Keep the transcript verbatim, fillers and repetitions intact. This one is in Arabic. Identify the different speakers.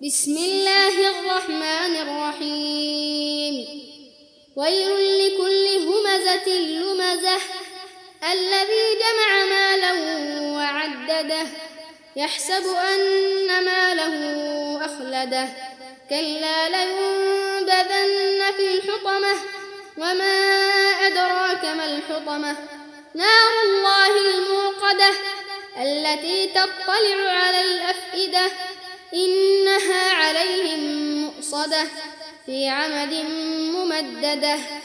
Speaker 1: بسم الله الرحمن الرحيم ويل لكل همزة لمزة الذي جمع مالا وعدده يحسب أن ماله أخلده كلا لينبذن في الحطمة وما أدراك ما الحطمة نار الله الموقدة التي تطلع على الأفئدة إنها عليهم مؤصدة في عمد ممددة.